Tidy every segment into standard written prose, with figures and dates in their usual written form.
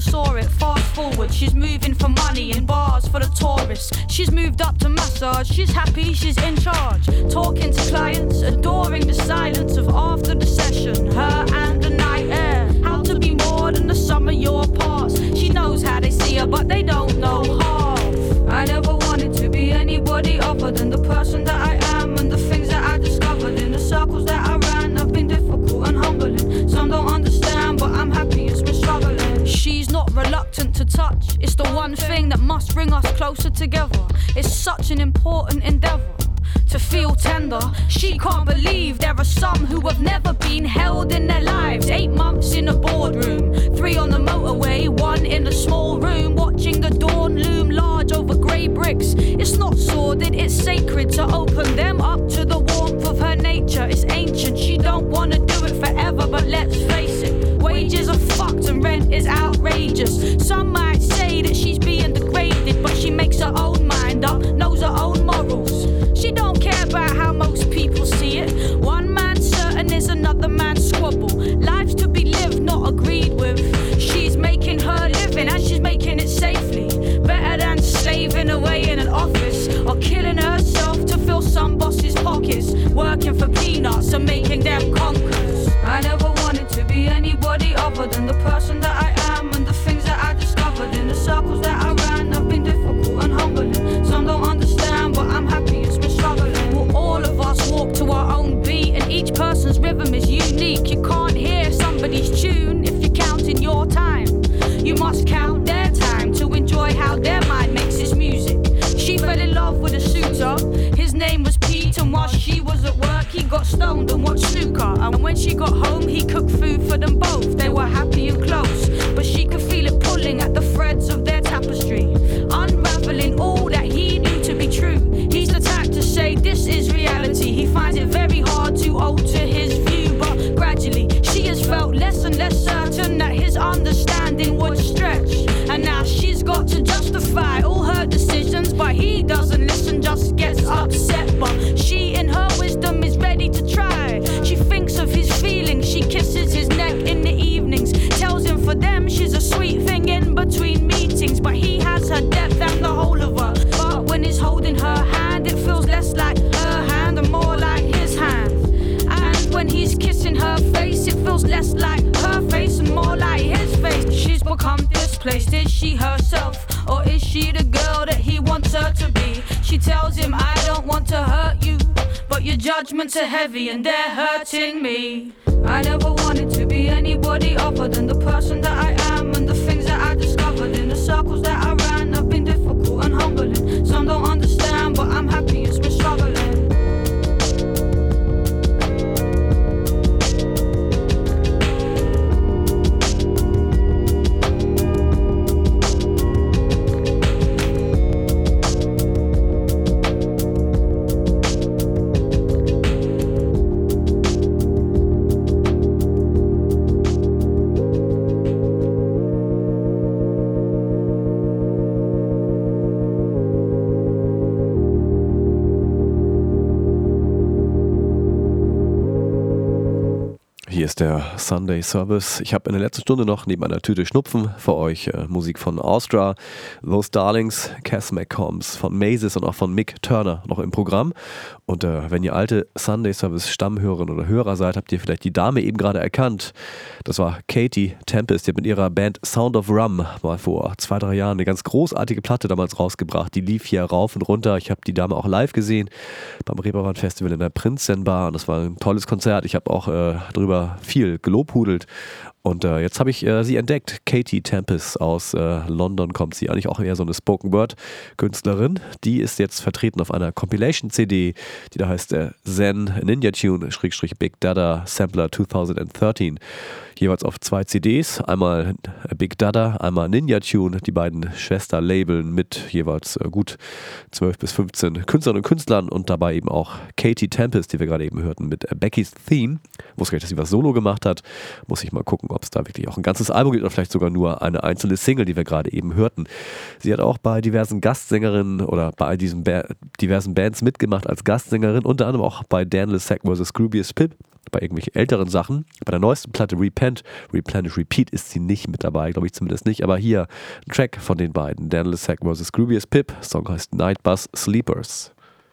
saw it. Fast forward, she's moving for money in bars for the tourists. She's moved up to massage, she's happy, she's in charge. Talking to clients, adoring the silence of after the session. Her and the night air, how to be more than the sum of your parts. She knows how they see her, but they don't know half. I never wanted to be anybody other than the person that I am, and the things that I discovered in the circles that I ran have been difficult and humbling. Some don't understand, but I'm happy it's been struggling. She's not reluctant to touch, it's the one thing that must bring us closer together. It's such an important endeavor to feel tender. She can't believe there are some who have never been held in their lives. 8 months in a boardroom, 3 on the motorway, 1 in a small room, watching the dawn loom large over grey bricks. It's not sordid, it's sacred to open them up to the warmth of her nature. It's ancient, she don't wanna do it forever, but let's face it, wages are fucked and rent is outrageous. Some might say that she's being degraded, but she makes her own mind up, knows her own morals. She don't care about how most people see it. One man's certain is another man's squabble. Life's to be lived, not agreed with. She's making her living and she's making it safely. Better than slaving away in an office or killing herself to fill some boss's pockets, working for peanuts and making them conkers. I never wanted to be anybody other than the person that I am, and the things that I discovered in the circles that I ran have been difficult and humbling. Some don't understand, but I'm happy it's been struggling. Well, all of us walk to our own beat, and each person's rhythm is unique. You can't hear somebody's tune if you're counting your time. You must count their time to enjoy how their mind makes its music. She fell in love with a suitor, his name was Pete, and while she was at work he got stoned and watched snooker. And when she got home he cooked food for them both. They were happy and close, but she could feel it pulling at the threads of their tapestry, unraveling all that he knew to be true. He's the type to say this is reality. He finds it very hard to alter his view, but gradually she has felt less and less certain that his understanding would stretch. And now she's got to justify all her decisions, but he doesn't listen, just gets upset. But she in her wisdom is ready to try. She thinks of his feelings, she kisses his neck in the evenings, tells him for them she's a sweet thing in between meetings. But he has her depth and the whole of her, but when he's holding her hand it feels less like her hand and more like his hand. And when he's kissing her face it feels less like her face and more like his face. She's become displaced, is she herself or is she the girl that he wants her to be? She tells him I don't want to hurt you, but your judgments are heavy and they're hurting me. I never wanted to be anybody other than the person that I am, and the things that I discovered in the circles that I ran have been difficult and humbling. Some don't understand, but I'm happy it's been struggling. Hier ist der Sunday Service. Ich habe in der letzten Stunde noch neben einer Tüte Schnupfen für euch Musik von Austra, Those Darlings, Cass McCombs, von Mazes und auch von Mick Turner noch im Programm. Und wenn ihr alte Sunday Service Stammhörerinnen oder Hörer seid, habt ihr vielleicht die Dame eben gerade erkannt. Das war Katie Tempest, die hat mit ihrer Band Sound of Rum mal vor 2-3 Jahren eine ganz großartige Platte damals rausgebracht. Die lief hier rauf und runter. Ich habe die Dame auch live gesehen beim Reeperbahn Festival in der Prinzenbar, und das war ein tolles Konzert. Ich habe auch drüber viel gelobhudelt. Und jetzt habe ich sie entdeckt. Katie Tempest aus London kommt sie. Eigentlich auch eher so eine Spoken-Word-Künstlerin. Die ist jetzt vertreten auf einer Compilation-CD, die da heißt Zen Ninja Tune /Big Dada Sampler 2013. Jeweils auf 2 CDs. Einmal Big Dada, einmal Ninja Tune. Die beiden Schwesterlabeln mit jeweils gut 12 bis 15 Künstlerinnen und Künstlern. Und dabei eben auch Katie Tempest, die wir gerade eben hörten, mit Becky's Theme. Ich wusste gar nicht, dass sie was Solo gemacht hat. Muss ich mal gucken, ob es da wirklich auch ein ganzes Album gibt oder vielleicht sogar nur eine einzelne Single, die wir gerade eben hörten. Sie hat auch bei diversen Gastsängerinnen oder bei diesen diversen Bands mitgemacht als Gastsängerin, unter anderem auch bei Dan Lessac vs. Scroobius Pip, bei irgendwelchen älteren Sachen. Bei der neuesten Platte Repent, Replenish, Repeat ist sie nicht mit dabei, glaube ich zumindest nicht, aber hier ein Track von den beiden, Dan Lessac vs. Scroobius Pip, Song heißt Night Bus Sleepers.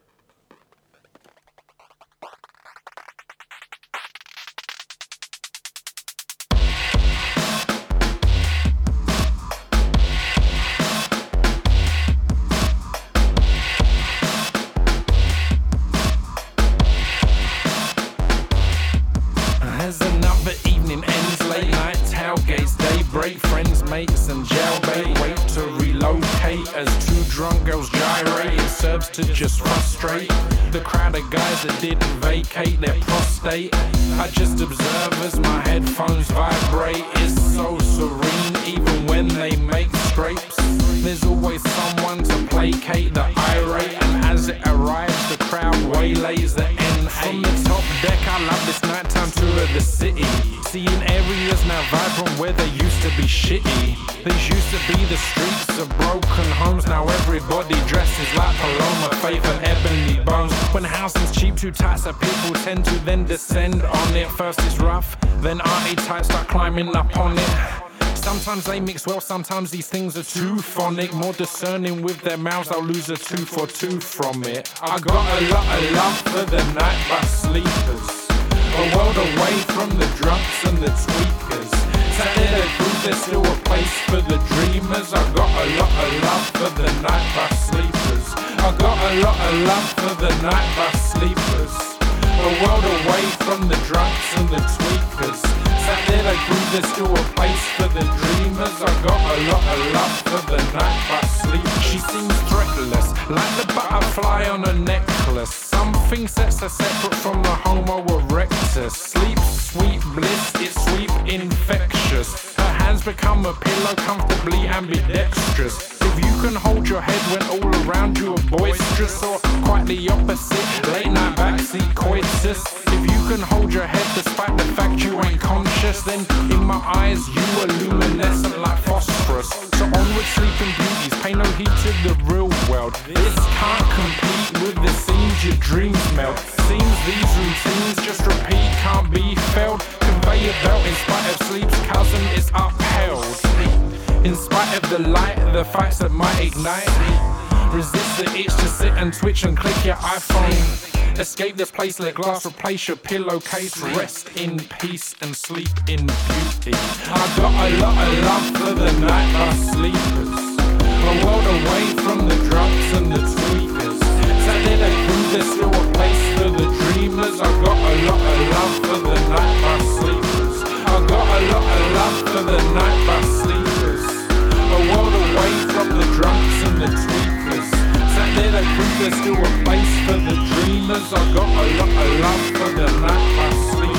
Mates and jailbait, wait to relocate as two drunk girls gyrate. It serves to just frustrate the crowd of guys that didn't vacate their prostate. I just observe as my headphones vibrate. It's so serene even when they make scrapes. There's always someone to placate the irate, and as it arrives the crowd waylays the N8. From the top deck I love this nighttime tour of the city, seeing areas now vibrant where they used to be shitty. These used to be the streets of broken homes, now everybody dresses like Paloma, Faith and Ebony Bones. When housing's cheap, too tight, so people tend to then descend on it. First it's rough, then arty tight start climbing up on it. Sometimes they mix well, sometimes these things are too phonic. More discerning with their mouths, they'll lose a tooth or two from it. I got a lot of love for the night bus sleepers, a world away from the drunks and the tweakers. Saturday prove there's still a place for the dreamers. I got a lot of love for the night bus sleepers. I got a lot of love for the night bus sleepers, a world away from the drunks and the tweakers. Saturday prove there's still a place for the dreamers. I got a lot of love for the night bus sleepers. She seems threatless, like the butterfly on a necklace. Something sets her separate from the Homo erectus. Sleep, sweet bliss, it's sweet, infectious. Her hands become a pillow, comfortably ambidextrous. If you can hold your head when all around you are boisterous, or quite the opposite, late night backseat coitus. If you can hold your head despite the fact you ain't conscious, then in my eyes you are luminescent like phosphorus. So onward sleeping beauties, pay no heed to the real world. This can't compete with the scenes your dreams melt. Seems these routines just repeat, can't be failed. Conveyor belt in spite of sleep's chasm is upheld. In spite of the light, the fights that might ignite. Resist the itch to sit and twitch and click your iPhone. Escape this place, let glass replace your pillowcase. Rest in peace and sleep in beauty. I got a lot of love for the night bus sleepers, a world away from the drunks and the tweakers. Saturday prove there's still a place for the dreamers. I got a lot of love for the night bus sleepers. I got a lot of love for the night bus sleepers, a world away from the drunks and the tweakers. Saturday prove there's still a place for the dreamers. I got a lot of love for the night bus sleepers.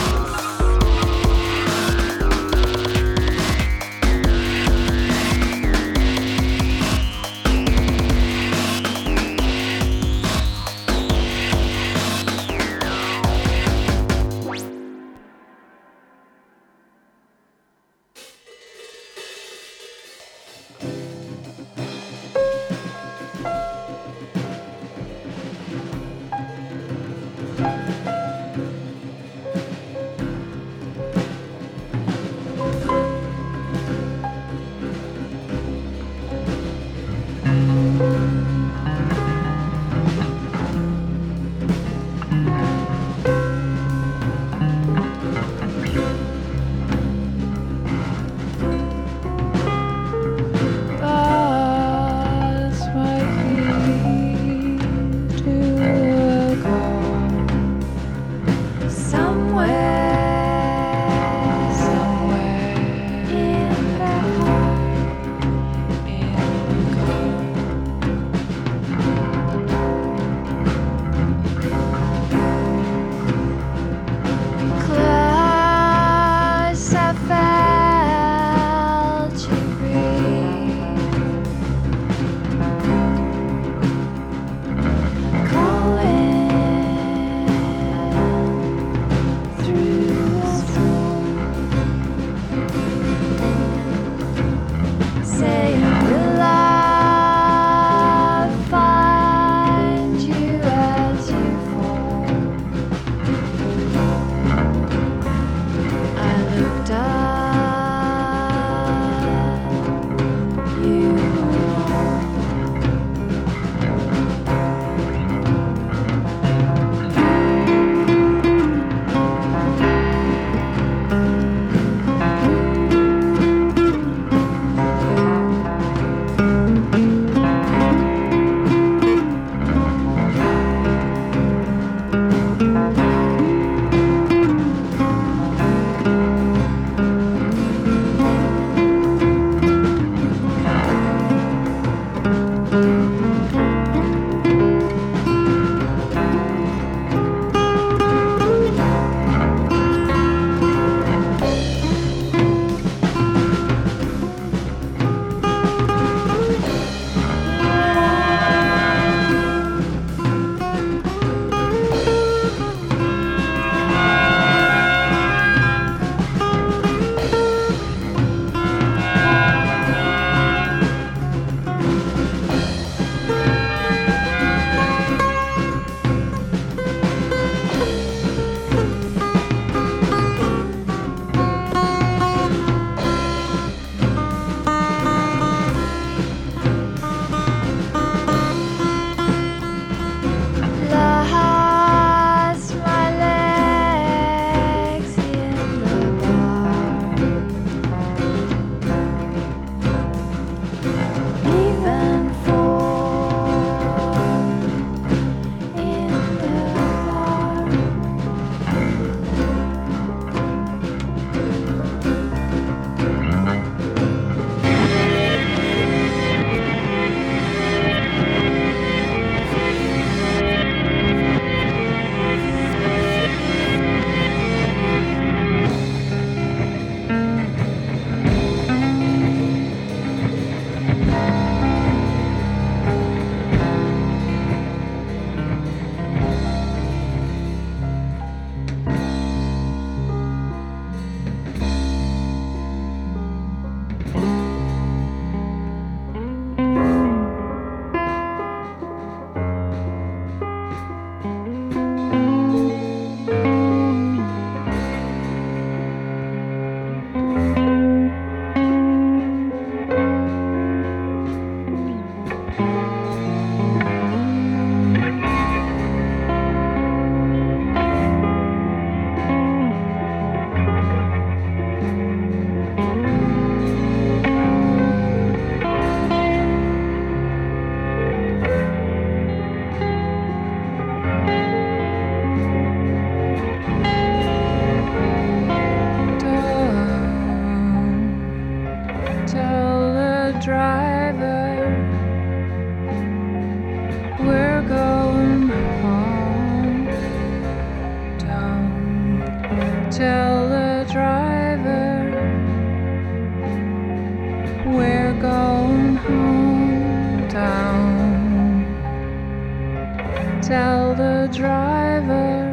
Tell the driver,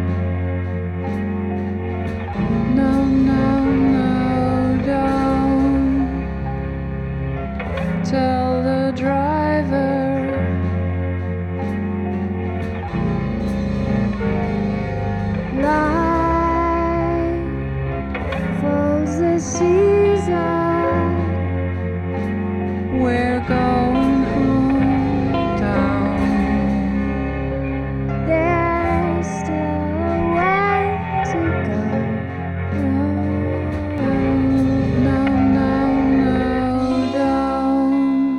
no, no, no, don't. Tell the driver, life falls the season. We're going home down. There's still a way to go. No, no, no, don't.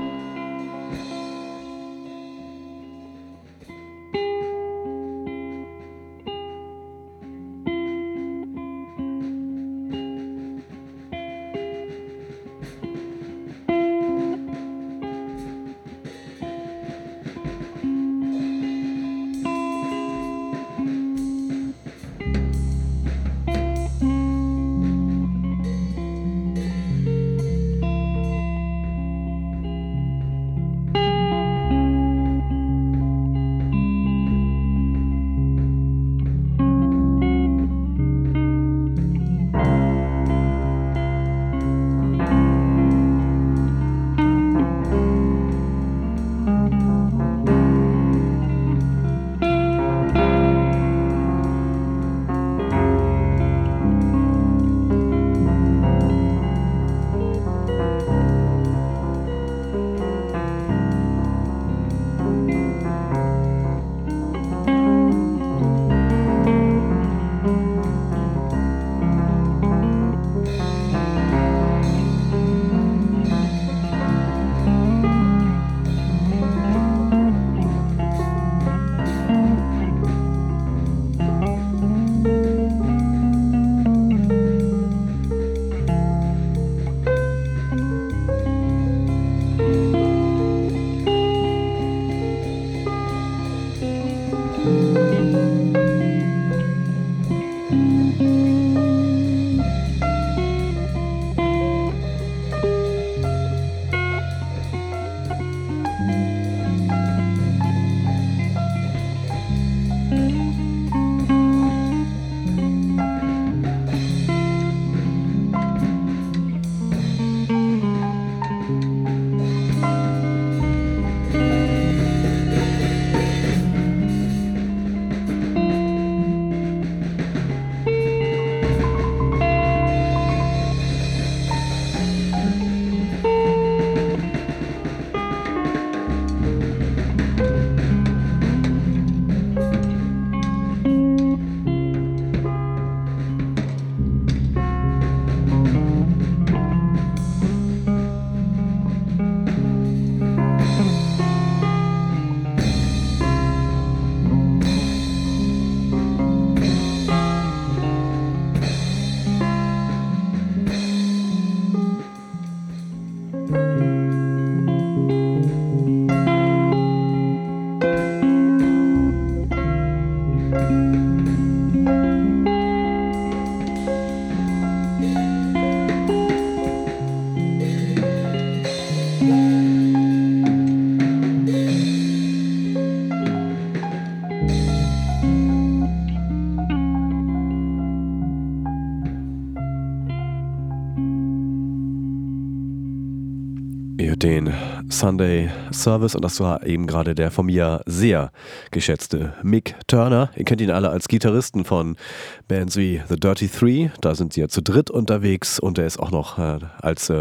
Den Sunday Service, und das war eben gerade der von mir sehr geschätzte Mick Turner. Ihr kennt ihn alle als Gitarristen von Bands wie The Dirty Three, da sind sie ja zu dritt unterwegs, und er ist auch noch als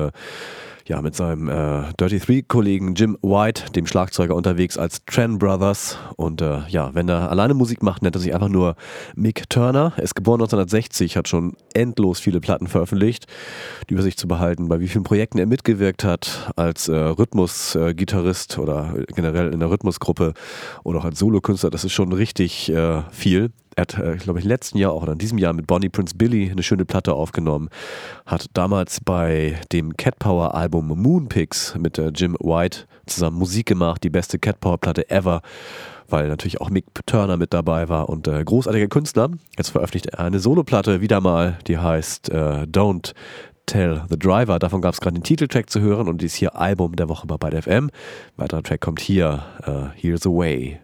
mit seinem Dirty Three-Kollegen Jim White, dem Schlagzeuger, unterwegs als Tran Brothers. Und wenn er alleine Musik macht, nennt er sich einfach nur Mick Turner. Er ist geboren 1960, hat schon endlos viele Platten veröffentlicht. Die Übersicht zu behalten, bei wie vielen Projekten er mitgewirkt hat, als Rhythmusgitarrist oder generell in der Rhythmusgruppe oder auch als Solokünstler, das ist schon richtig viel. Er hat, glaube ich, im letzten Jahr auch oder in diesem Jahr mit Bonnie Prince Billy eine schöne Platte aufgenommen. Hat damals bei dem Cat Power Album Moonpix mit Jim White zusammen Musik gemacht, die beste Cat Power Platte ever, weil natürlich auch Mick Turner mit dabei war und großartiger Künstler. Jetzt veröffentlicht er eine Soloplatte wieder mal, die heißt Don't Tell the Driver. Davon gab es gerade den Titeltrack zu hören, und die ist hier Album der Woche bei Byte FM. Weiterer Track kommt hier, Here's a Way.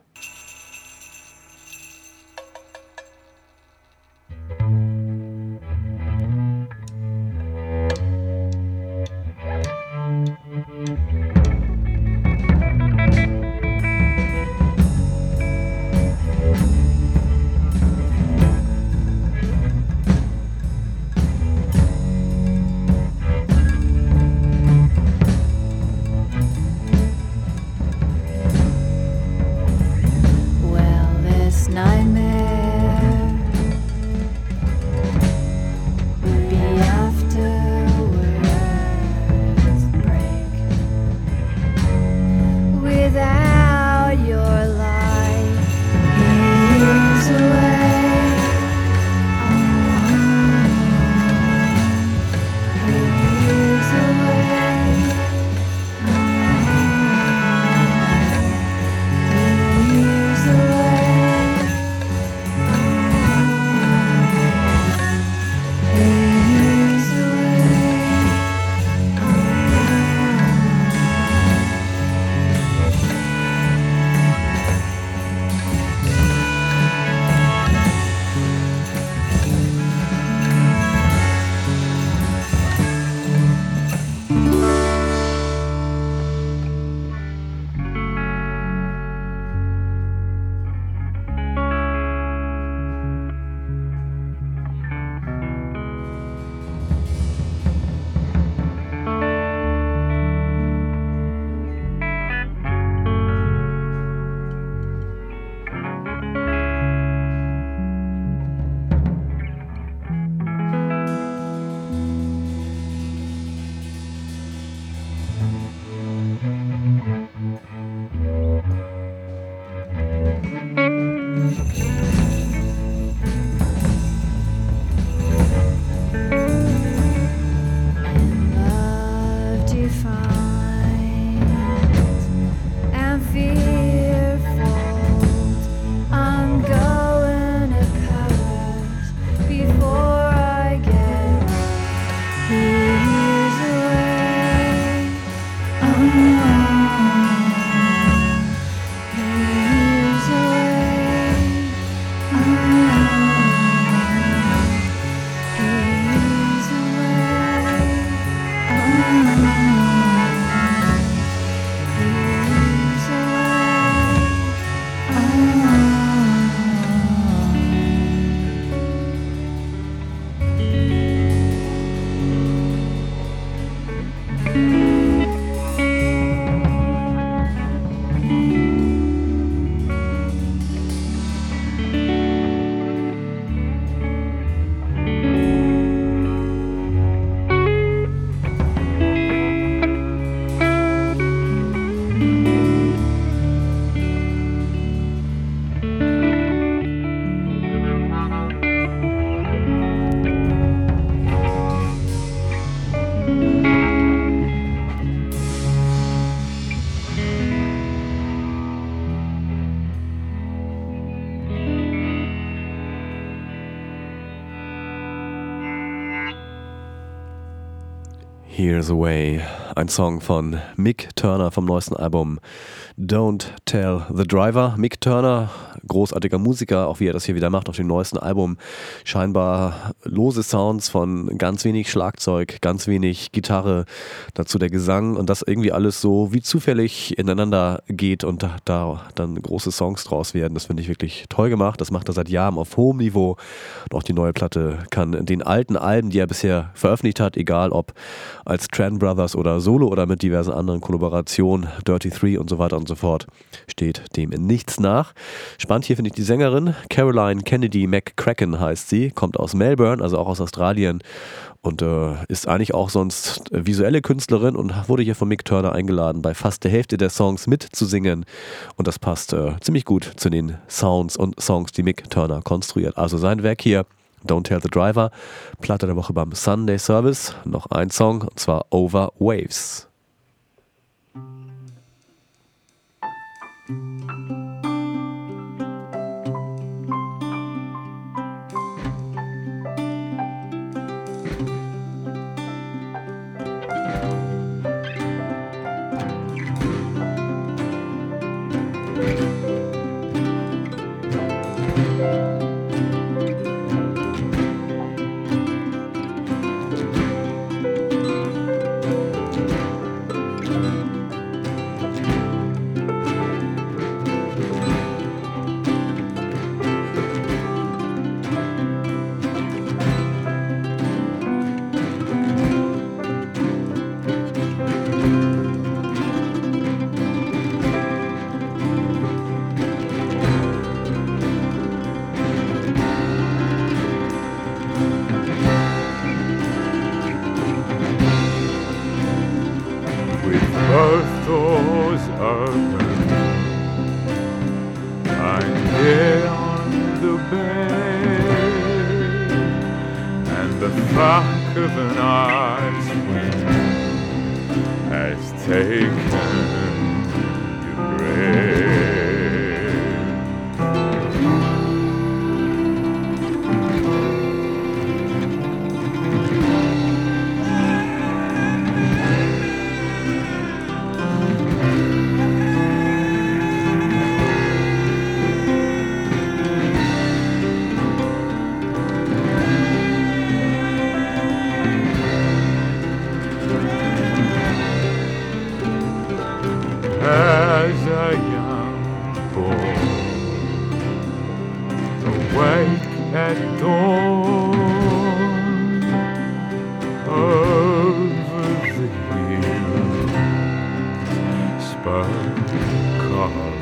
Here's a Way, ein Song von Mick Turner vom neuesten Album Don't Tell the Driver. Mick Turner, großartiger Musiker, auch wie er das hier wieder macht auf dem neuesten Album. Scheinbar lose Sounds von ganz wenig Schlagzeug, ganz wenig Gitarre, dazu der Gesang und das irgendwie alles so wie zufällig ineinander geht und da dann große Songs draus werden. Das finde ich wirklich toll gemacht. Das macht er seit Jahren auf hohem Niveau. Und auch die neue Platte kann den alten Alben, die er bisher veröffentlicht hat, egal ob als Tran Brothers oder Solo oder mit diversen anderen Kollaborationen, Dirty Three und so weiter und so fort, steht dem in nichts nach. Spannend hier finde ich die Sängerin, Caroline Kennedy McCracken heißt sie, kommt aus Melbourne, also auch aus Australien und ist eigentlich auch sonst visuelle Künstlerin und wurde hier von Mick Turner eingeladen, bei fast der Hälfte der Songs mitzusingen und das passt ziemlich gut zu den Sounds und Songs, die Mick Turner konstruiert. Also sein Werk hier, Don't Tell the Driver, Platte der Woche beim Sunday Service. Noch ein Song, und zwar Over Waves. Both doors open, I'm here on the bed, and the fuck of an ice cream has taken your breath. As a young boy, awake at dawn, over the hills, spoke of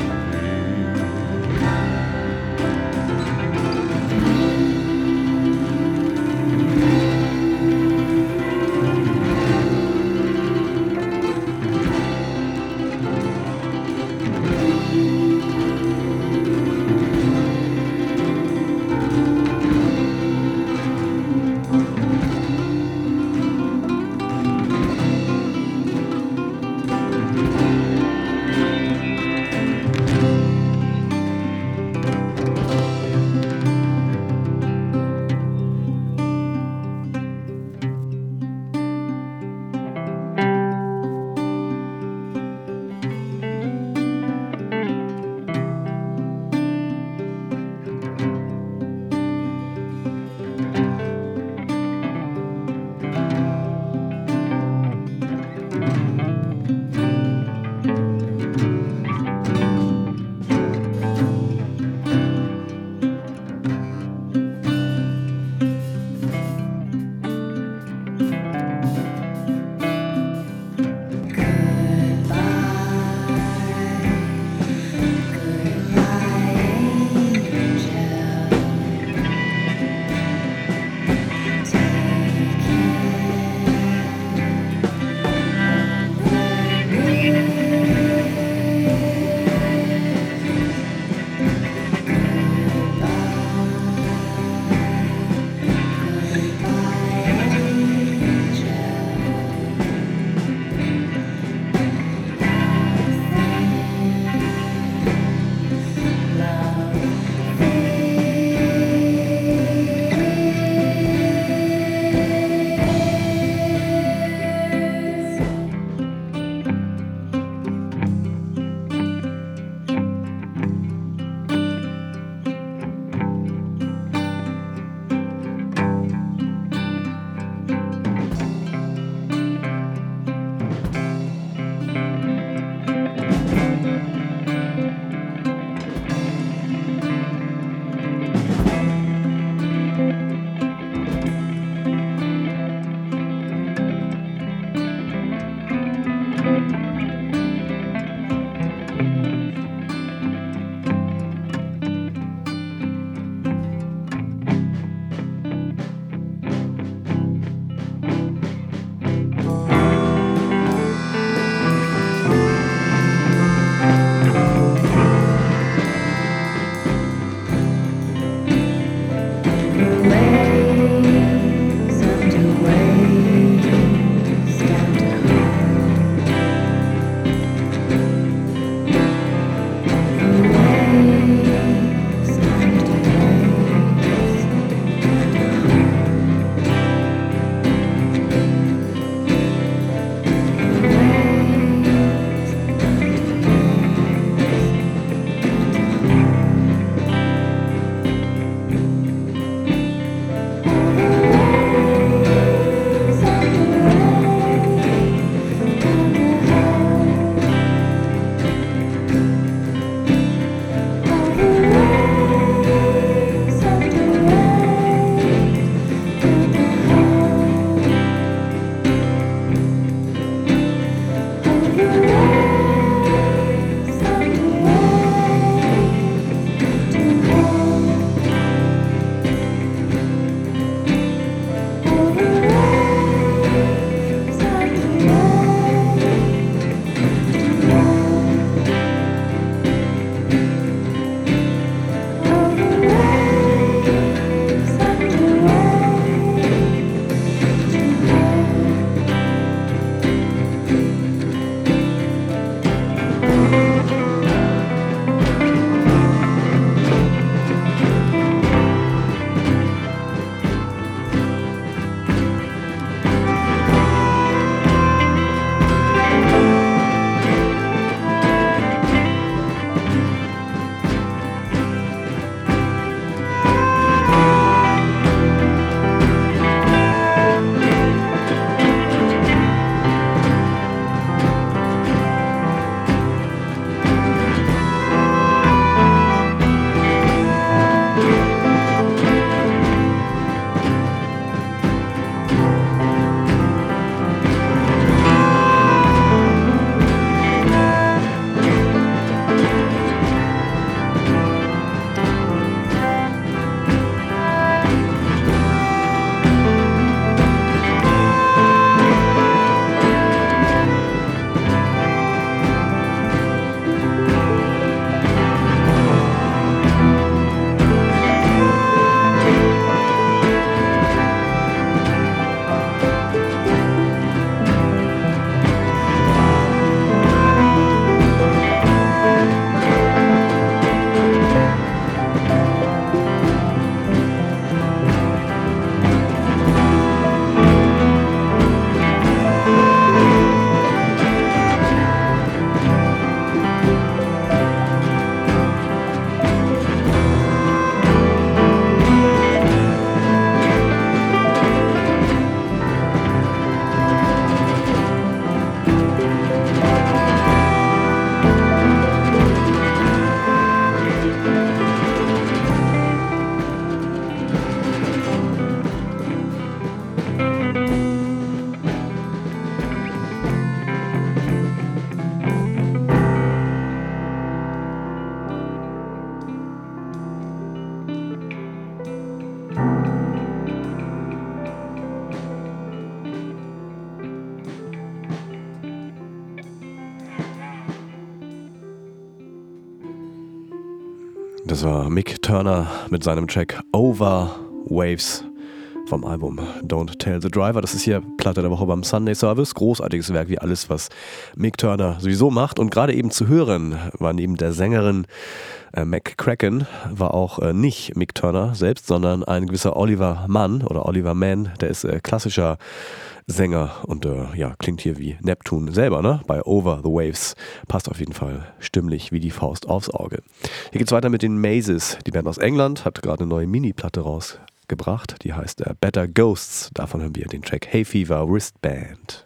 Das war Mick Turner mit seinem Track Over Waves vom Album Don't Tell the Driver. Das ist hier Platte der Woche beim Sunday Service. Großartiges Werk wie alles, was Mick Turner sowieso macht. Und gerade eben zu hören war neben der Sängerin McCracken war auch nicht Mick Turner selbst, sondern ein gewisser Oliver Mann oder Oliver Mann. Der ist klassischer Sänger und klingt hier wie Neptune selber, ne? Bei Over the Waves. Passt auf jeden Fall stimmlich wie die Faust aufs Auge. Hier geht's weiter mit den Mazes. Die Band aus England hat gerade eine neue Mini-Platte rausgebracht. Die heißt Better Ghosts. Davon haben wir den Track Hay Fever Wristband.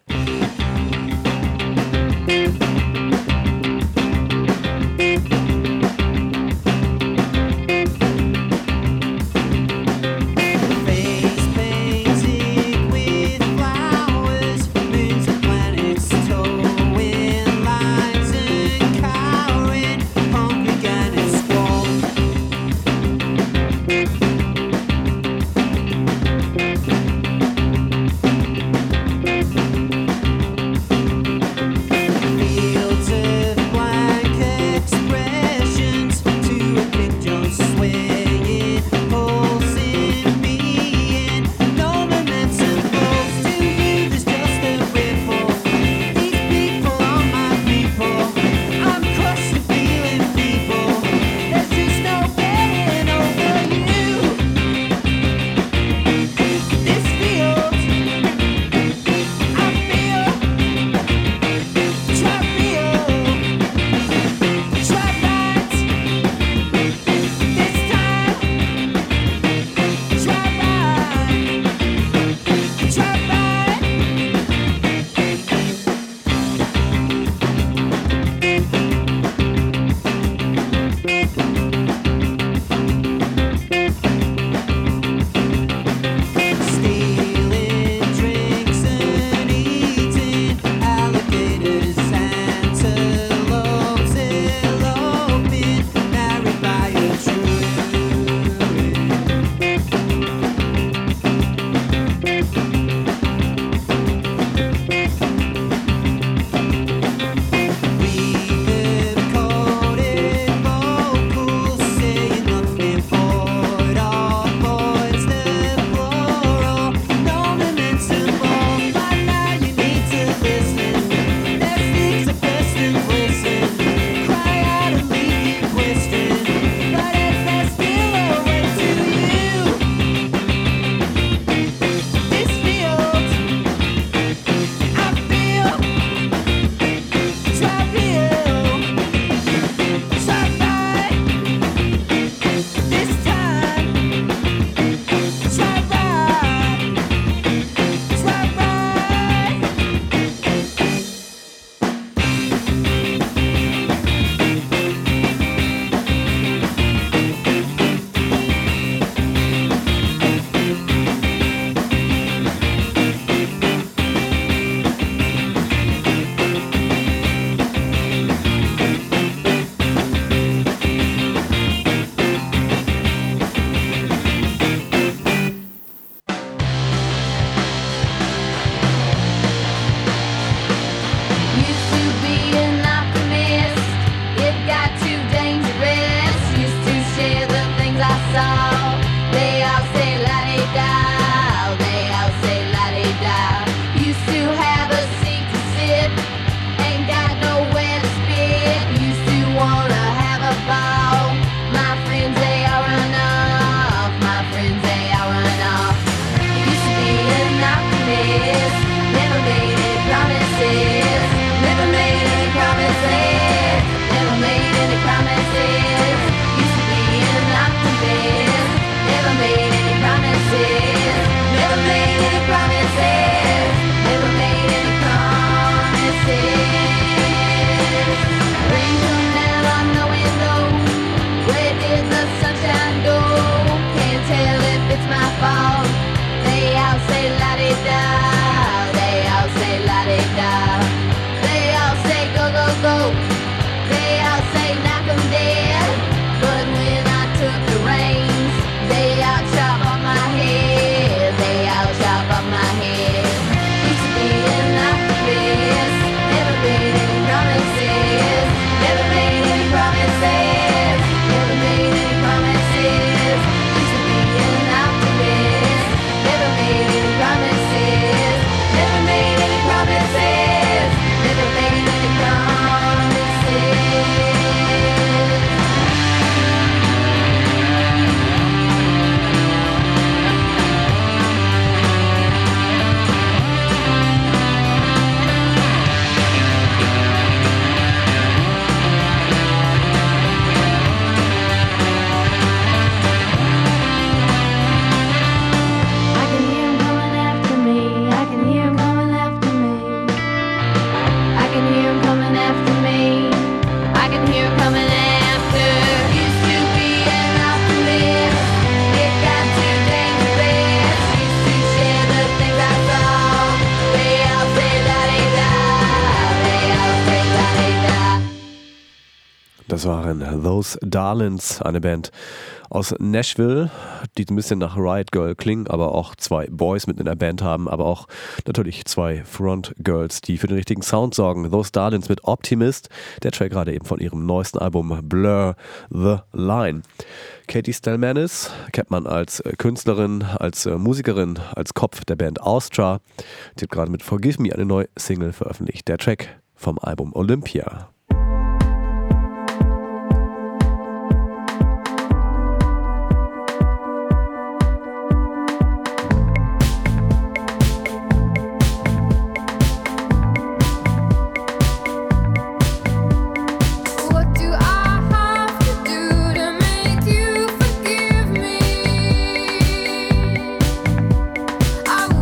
Das waren Those Darlings, eine Band aus Nashville, die ein bisschen nach Riot Girl klingen, aber auch zwei Boys mit in der Band haben, aber auch natürlich zwei Front Girls, die für den richtigen Sound sorgen. Those Darlings mit Optimist, der Track gerade eben von ihrem neuesten Album Blur the Line. Katie Stelmanis kennt man als Künstlerin, als Musikerin, als Kopf der Band Austra. Sie hat gerade mit Forgive Me eine neue Single veröffentlicht. Der Track vom Album Olympia.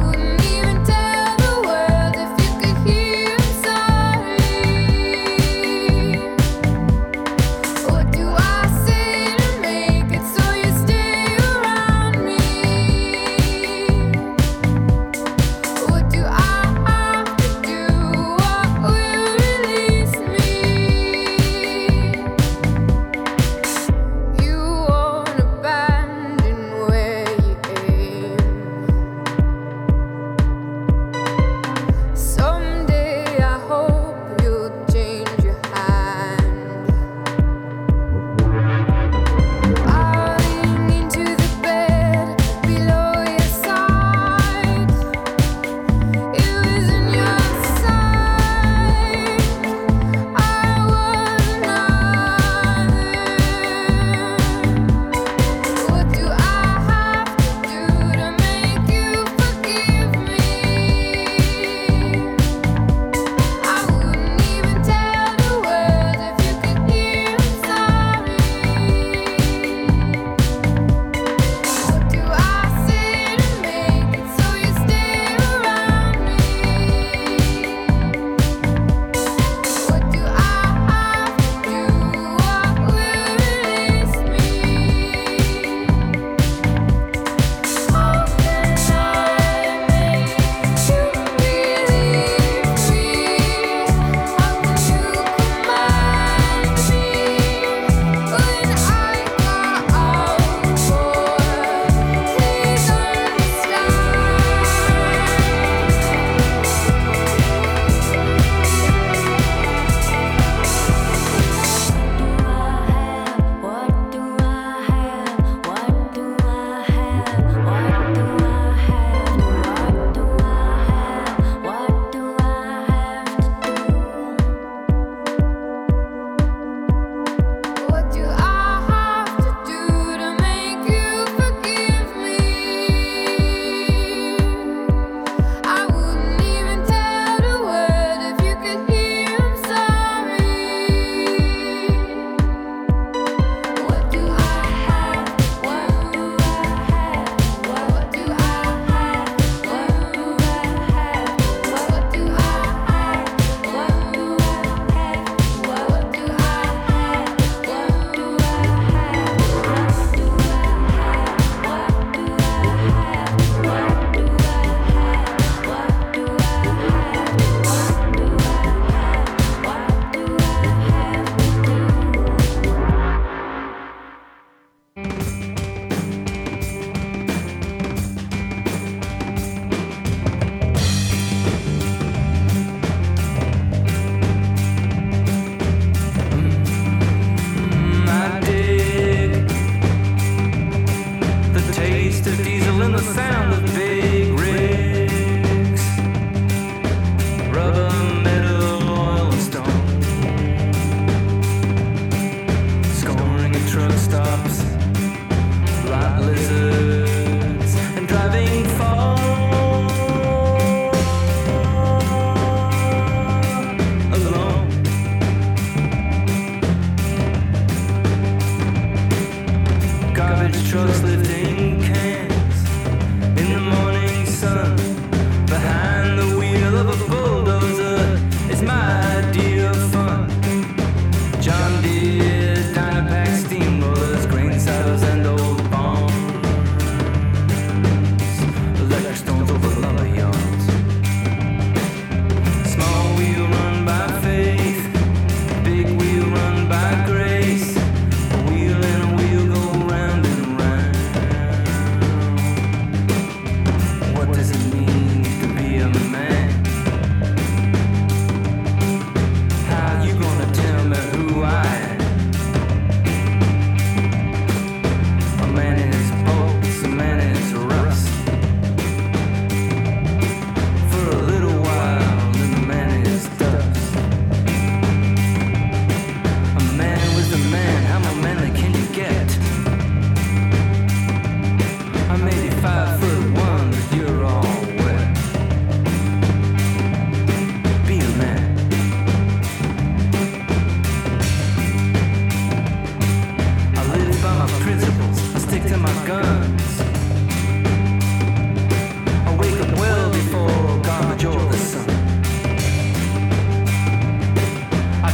Tell the world if you could hear inside.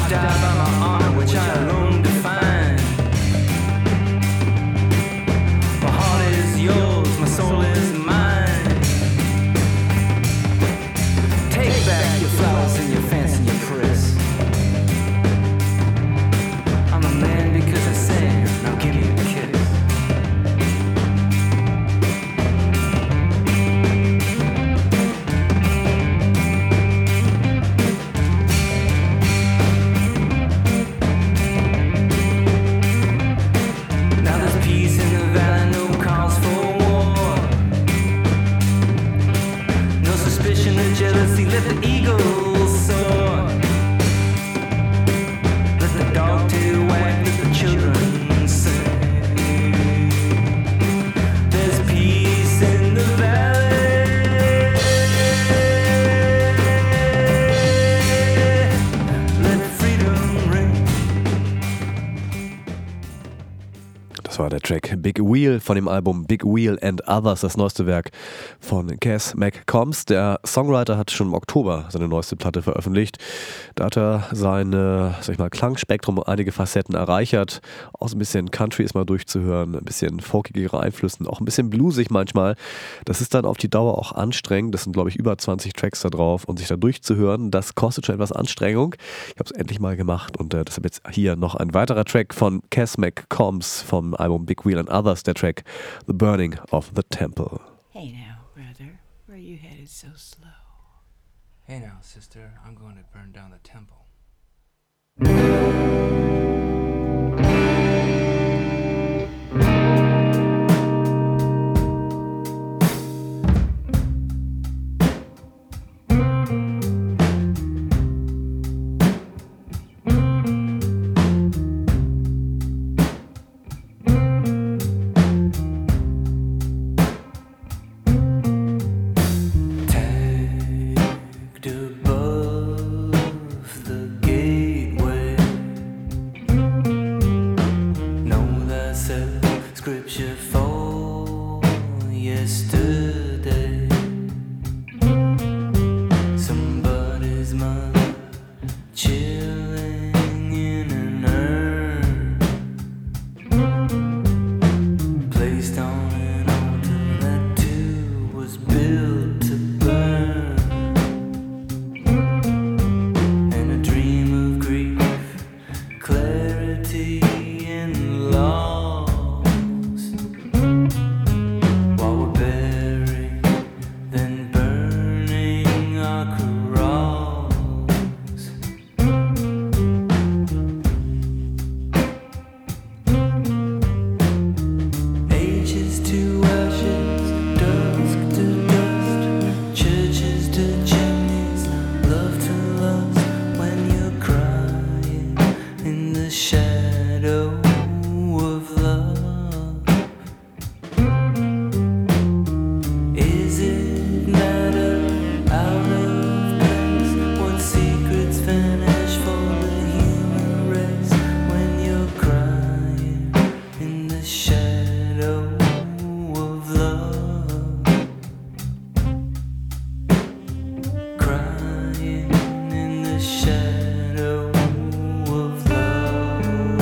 die by my honor, which I alone define. My heart is yours, my soul is mine. Take back your flowers and your fancy and your press. I'm a man because I sing, now give me a kiss. Now there's peace in the valley, no cause for war. No suspicion of jealousy, let the eagle soar. Let the dog tail wag, let the children sing. There's peace in the valley. Let freedom ring. Das war der Track Big Wheel von dem Album Big Wheel and Others, das neueste Werk von Cass McCombs. Der Songwriter hat schon im Oktober seine neueste Platte veröffentlicht. Da hat er sein Klangspektrum um einige Facetten erreichert. Auch so ein bisschen Country ist mal durchzuhören, ein bisschen folkigere Einflüssen, auch ein bisschen bluesig manchmal. Das ist dann auf die Dauer auch anstrengend. Das sind, glaube ich, über 20 Tracks da drauf und sich da durchzuhören, das kostet schon etwas Anstrengung. Ich habe es endlich mal gemacht und deshalb jetzt hier noch ein weiterer Track von Cass McCombs vom Album Big Wheel and Others, der Track The Burning of the Temple. Hey now, brother, where you headed so slow? Hey now, sister, I'm going to burn down the temple. Tagged above the gateway, know thyself, scripture for yesterday. Somebody's mother chilling in an urn, placed on an altar that too was built to burn. And a dream of grief, clarity and loss, while we're burying, then burning our cross. Ages to ashes, dusk to dust, churches to chimneys, love to lust, when you're crying in the shadow of love. Is it matter out of place? What secrets vanish for the human race when you're crying in the shadow of love? Crying in the shadow of love.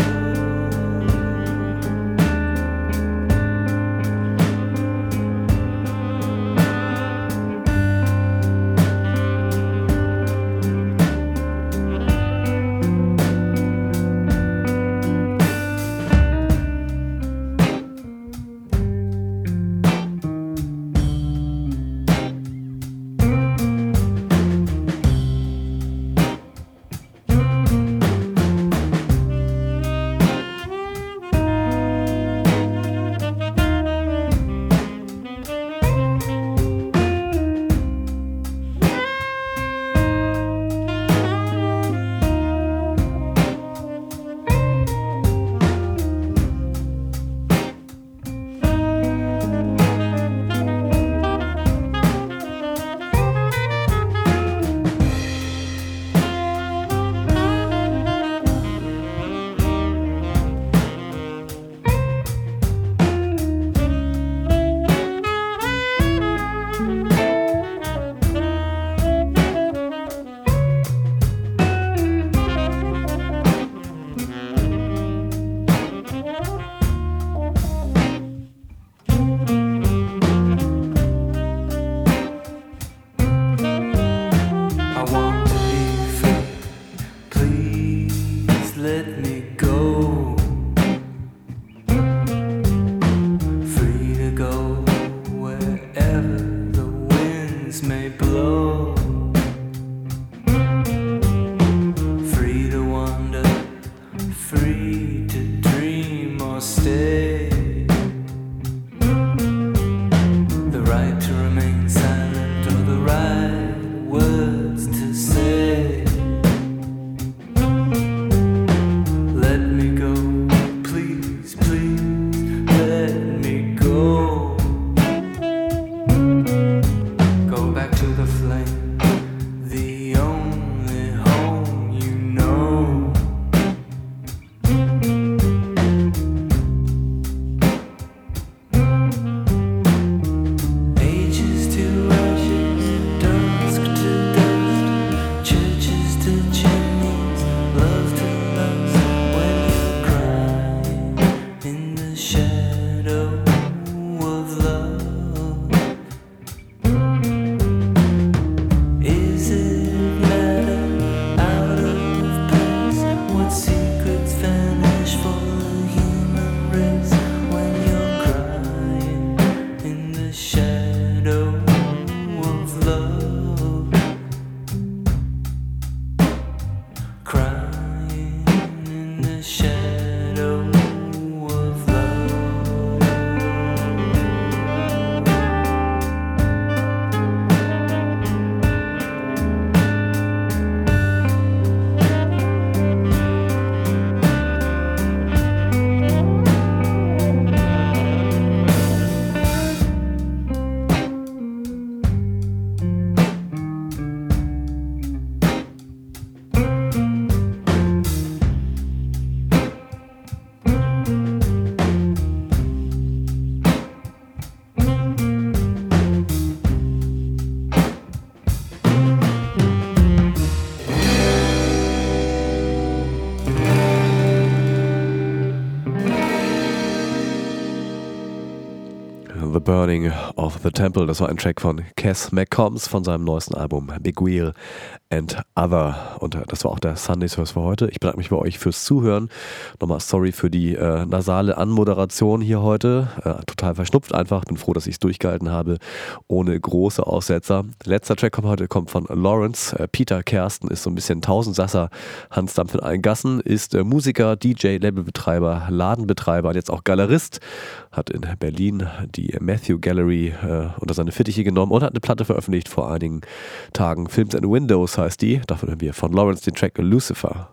let me go. Free to go wherever the winds may blow. Free to wander, free to dream or stay. The right to remain silent or the right words to say. Let me go, please, please, let me go. Go back to the flame, the only home you know. Ages to ashes, dusk to dust, churches to chimneys, love to lust. When you're crying in the shadow of love, is it matter out of place? What secrets vanish for the human race? When you're crying in the shadow of love, crying in the shadow of love. The Burning of the Temple, das war ein Track von Cass McCombs von seinem neuesten Album Big Wheel and Other. Und das war auch der Sunday Service für heute. Ich bedanke mich bei euch fürs Zuhören. Nochmal sorry für die nasale Anmoderation hier heute. Total verschnupft einfach. Bin froh, dass ich es durchgehalten habe, ohne große Aussetzer. Letzter Track heute kommt von Lawrence. Peter Kersten ist so ein bisschen Tausendsasser, Hansdampf in allen Gassen, ist Musiker, DJ, Labelbetreiber, Ladenbetreiber und jetzt auch Galerist. Hat in Berlin die Matthew Gallery unter seine Fittiche genommen und hat eine Platte veröffentlicht vor einigen Tagen. Films and Windows heißt die. Davon hören wir von Lawrence den Track Lucifer.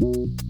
Tschüss.